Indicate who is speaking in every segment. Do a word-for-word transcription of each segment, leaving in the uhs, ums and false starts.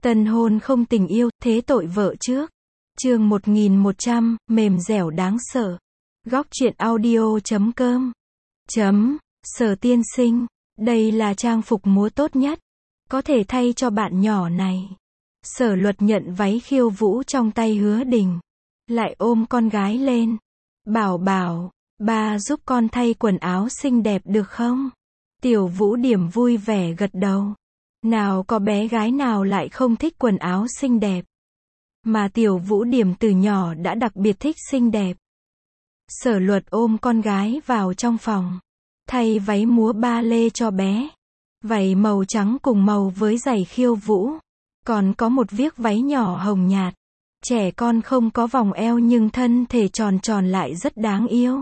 Speaker 1: Tân hôn không tình yêu, thế tội vợ trước. Chương một nghìn một trăm, mềm dẻo đáng sợ. Góc truyện audio chấm com. Chấm, Sở tiên sinh, đây là trang phục múa tốt nhất, có thể thay cho bạn nhỏ này. Sở Luật nhận váy khiêu vũ trong tay Hứa Đình, lại ôm con gái lên. Bảo bảo, ba giúp con thay quần áo xinh đẹp được không? Tiểu Vũ Điểm vui vẻ gật đầu. Nào có bé gái nào lại không thích quần áo xinh đẹp. Mà Tiểu Vũ Điểm từ nhỏ đã đặc biệt thích xinh đẹp. Sở Luật ôm con gái vào trong phòng, thay váy múa ba lê cho bé. Váy màu trắng cùng màu với giày khiêu vũ. Còn có một viếc váy nhỏ hồng nhạt. Trẻ con không có vòng eo nhưng thân thể tròn tròn lại rất đáng yêu.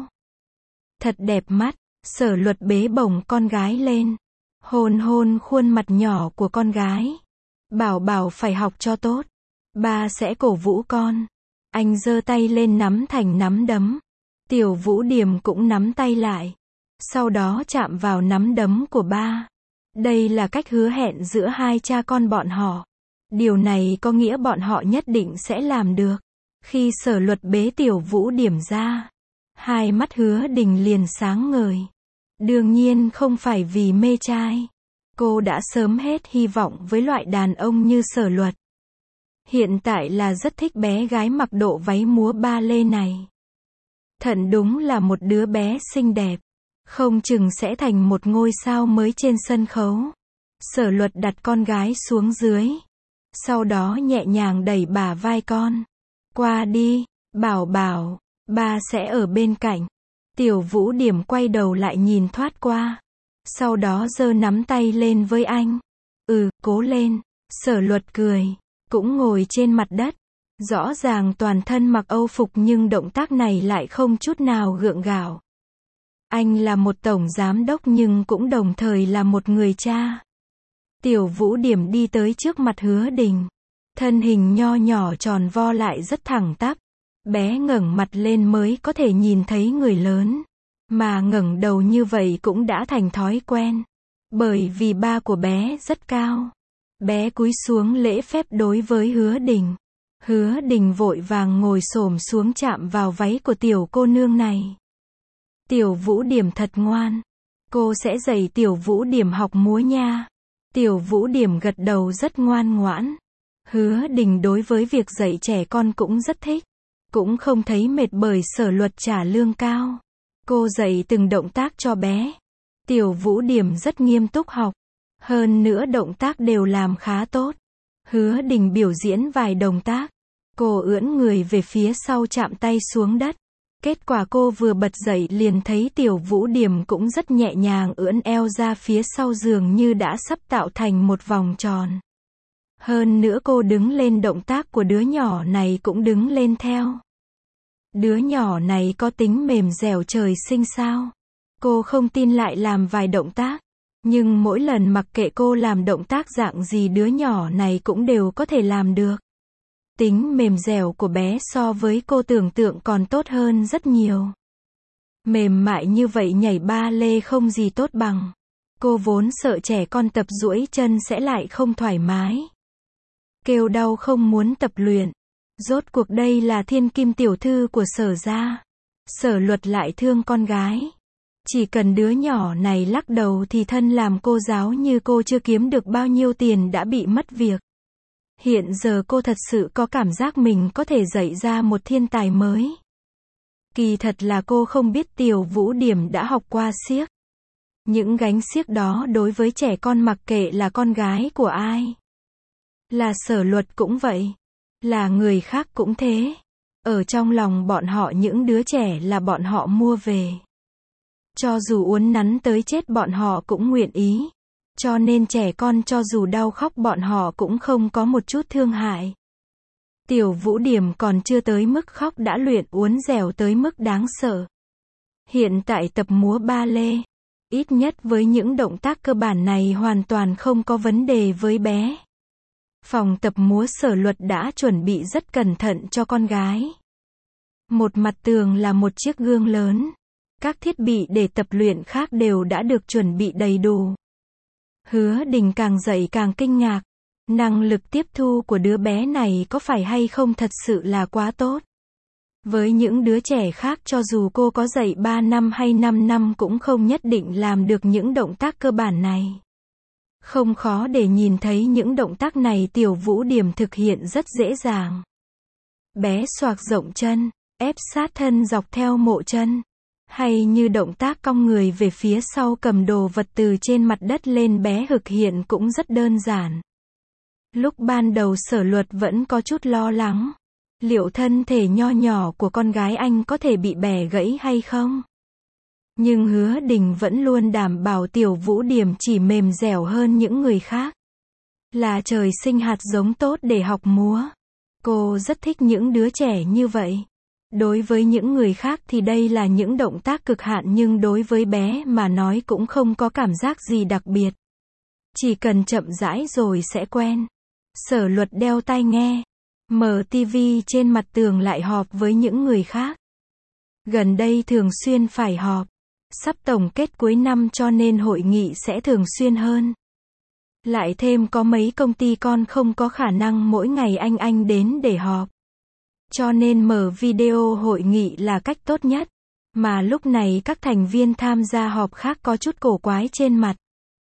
Speaker 1: Thật đẹp mắt. Sở Luật bế bổng con gái lên, hôn hôn khuôn mặt nhỏ của con gái. Bảo bảo phải học cho tốt, ba sẽ cổ vũ con. Anh giơ tay lên nắm thành nắm đấm. Tiểu Vũ Điểm cũng nắm tay lại, sau đó chạm vào nắm đấm của ba. Đây là cách hứa hẹn giữa hai cha con bọn họ. Điều này có nghĩa bọn họ nhất định sẽ làm được. Khi Sở Luật bế Tiểu Vũ Điểm ra, hai mắt Hứa Đình liền sáng ngời. Đương nhiên không phải vì mê trai. Cô đã sớm hết hy vọng với loại đàn ông như Sở Luật. Hiện tại là rất thích bé gái mặc độ váy múa ba lê này. Thật đúng là một đứa bé xinh đẹp. Không chừng sẽ thành một ngôi sao mới trên sân khấu. Sở Luật đặt con gái xuống dưới. Sau đó nhẹ nhàng đẩy bả vai con. Qua đi, bảo bảo, ba sẽ ở bên cạnh. Tiểu Vũ Điểm quay đầu lại nhìn thoát qua. Sau đó giơ nắm tay lên với anh. Ừ, cố lên. Sở Luật cười. Cũng ngồi trên mặt đất. Rõ ràng toàn thân mặc âu phục nhưng động tác này lại không chút nào gượng gạo. Anh là một tổng giám đốc nhưng cũng đồng thời là một người cha. Tiểu Vũ Điểm đi tới trước mặt Hứa Đình. Thân hình nho nhỏ tròn vo lại rất thẳng tắp. Bé ngẩng mặt lên mới có thể nhìn thấy người lớn. Mà ngẩng đầu như vậy cũng đã thành thói quen. Bởi vì ba của bé rất cao. Bé cúi xuống lễ phép đối với Hứa Đình. Hứa Đình vội vàng ngồi xổm xuống chạm vào váy của tiểu cô nương này. Tiểu Vũ Điểm thật ngoan. Cô sẽ dạy Tiểu Vũ Điểm học múa nha. Tiểu Vũ Điểm gật đầu rất ngoan ngoãn. Hứa Đình đối với việc dạy trẻ con cũng rất thích. Cũng không thấy mệt bởi Sở Luật trả lương cao. Cô dạy từng động tác cho bé. Tiểu Vũ Điểm rất nghiêm túc học. Hơn nữa động tác đều làm khá tốt. Hứa Đình biểu diễn vài động tác. Cô ưỡn người về phía sau chạm tay xuống đất. Kết quả cô vừa bật dậy liền thấy Tiểu Vũ Điểm cũng rất nhẹ nhàng ưỡn eo ra phía sau giường như đã sắp tạo thành một vòng tròn. Hơn nữa cô đứng lên động tác của đứa nhỏ này cũng đứng lên theo. Đứa nhỏ này có tính mềm dẻo trời sinh sao? Cô không tin lại làm vài động tác. Nhưng mỗi lần mặc kệ cô làm động tác dạng gì đứa nhỏ này cũng đều có thể làm được. Tính mềm dẻo của bé so với cô tưởng tượng còn tốt hơn rất nhiều. Mềm mại như vậy nhảy ba lê không gì tốt bằng. Cô vốn sợ trẻ con tập duỗi chân sẽ lại không thoải mái. Kêu đau không muốn tập luyện. Rốt cuộc đây là thiên kim tiểu thư của Sở gia. Sở Luật lại thương con gái. Chỉ cần đứa nhỏ này lắc đầu thì thân làm cô giáo như cô chưa kiếm được bao nhiêu tiền đã bị mất việc. Hiện giờ cô thật sự có cảm giác mình có thể dạy ra một thiên tài mới. Kỳ thật là cô không biết Tiểu Vũ Điểm đã học qua xiếc. Những gánh xiếc đó đối với trẻ con mặc kệ là con gái của ai. Là Sở Luật cũng vậy. Là người khác cũng thế. Ở trong lòng bọn họ những đứa trẻ là bọn họ mua về. Cho dù uốn nắn tới chết bọn họ cũng nguyện ý. Cho nên trẻ con cho dù đau khóc bọn họ cũng không có một chút thương hại. Tiểu Vũ Điểm còn chưa tới mức khóc đã luyện uốn dẻo tới mức đáng sợ. Hiện tại tập múa ba lê. Ít nhất với những động tác cơ bản này hoàn toàn không có vấn đề với bé. Phòng tập múa Sở Luật đã chuẩn bị rất cẩn thận cho con gái. Một mặt tường là một chiếc gương lớn. Các thiết bị để tập luyện khác đều đã được chuẩn bị đầy đủ. Hứa Đình càng dậy càng kinh ngạc. Năng lực tiếp thu của đứa bé này có phải hay không thật sự là quá tốt. Với những đứa trẻ khác cho dù cô có dạy ba năm hay năm năm cũng không nhất định làm được những động tác cơ bản này. Không khó để nhìn thấy những động tác này Tiểu Vũ Điềm thực hiện rất dễ dàng. Bé xoạc rộng chân, ép sát thân dọc theo mộ chân. Hay như động tác cong người về phía sau cầm đồ vật từ trên mặt đất lên bé thực hiện cũng rất đơn giản. Lúc ban đầu Sở Luật vẫn có chút lo lắng. Liệu thân thể nho nhỏ của con gái anh có thể bị bẻ gãy hay không? Nhưng Hứa Đình vẫn luôn đảm bảo Tiểu Vũ Điềm chỉ mềm dẻo hơn những người khác. Là trời sinh hạt giống tốt để học múa. Cô rất thích những đứa trẻ như vậy. Đối với những người khác thì đây là những động tác cực hạn nhưng đối với bé mà nói cũng không có cảm giác gì đặc biệt. Chỉ cần chậm rãi rồi sẽ quen. Sở Luật đeo tai nghe. Mở tivi trên mặt tường lại họp với những người khác. Gần đây thường xuyên phải họp. Sắp tổng kết cuối năm cho nên hội nghị sẽ thường xuyên hơn. Lại thêm có mấy công ty con không có khả năng mỗi ngày anh anh đến để họp. Cho nên mở video hội nghị là cách tốt nhất. Mà lúc này các thành viên tham gia họp khác có chút cổ quái trên mặt.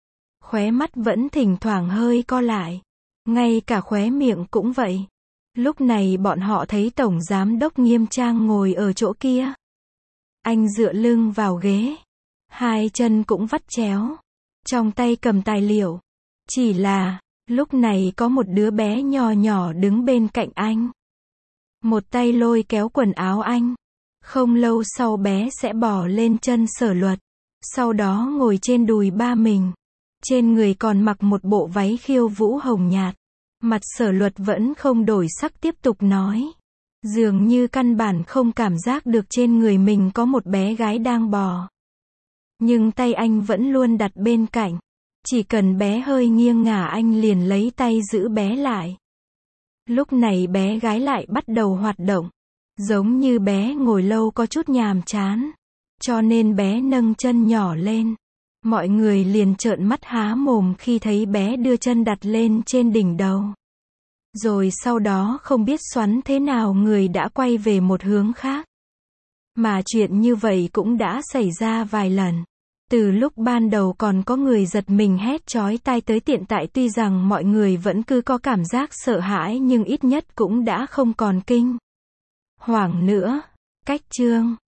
Speaker 1: Khóe mắt vẫn thỉnh thoảng hơi co lại. Ngay cả khóe miệng cũng vậy. Lúc này bọn họ thấy Tổng Giám đốc Nghiêm Trang ngồi ở chỗ kia. Anh dựa lưng vào ghế. Hai chân cũng vắt chéo. Trong tay cầm tài liệu. Chỉ là, lúc này có một đứa bé nhỏ nhỏ đứng bên cạnh anh. Một tay lôi kéo quần áo anh. Không lâu sau bé sẽ bò lên chân Sở Luật. Sau đó ngồi trên đùi ba mình. Trên người còn mặc một bộ váy khiêu vũ hồng nhạt. Mặt Sở Luật vẫn không đổi sắc tiếp tục nói. Dường như căn bản không cảm giác được trên người mình có một bé gái đang bò. Nhưng tay anh vẫn luôn đặt bên cạnh. Chỉ cần bé hơi nghiêng ngả anh liền lấy tay giữ bé lại. Lúc này bé gái lại bắt đầu hoạt động. Giống như bé ngồi lâu có chút nhàm chán. Cho nên bé nâng chân nhỏ lên. Mọi người liền trợn mắt há mồm khi thấy bé đưa chân đặt lên trên đỉnh đầu. Rồi sau đó không biết xoắn thế nào người đã quay về một hướng khác. Mà chuyện như vậy cũng đã xảy ra vài lần. Từ lúc ban đầu còn có người giật mình hét chói tai tới hiện tại tuy rằng mọi người vẫn cứ có cảm giác sợ hãi nhưng ít nhất cũng đã không còn kinh hoàng nữa. Cách chương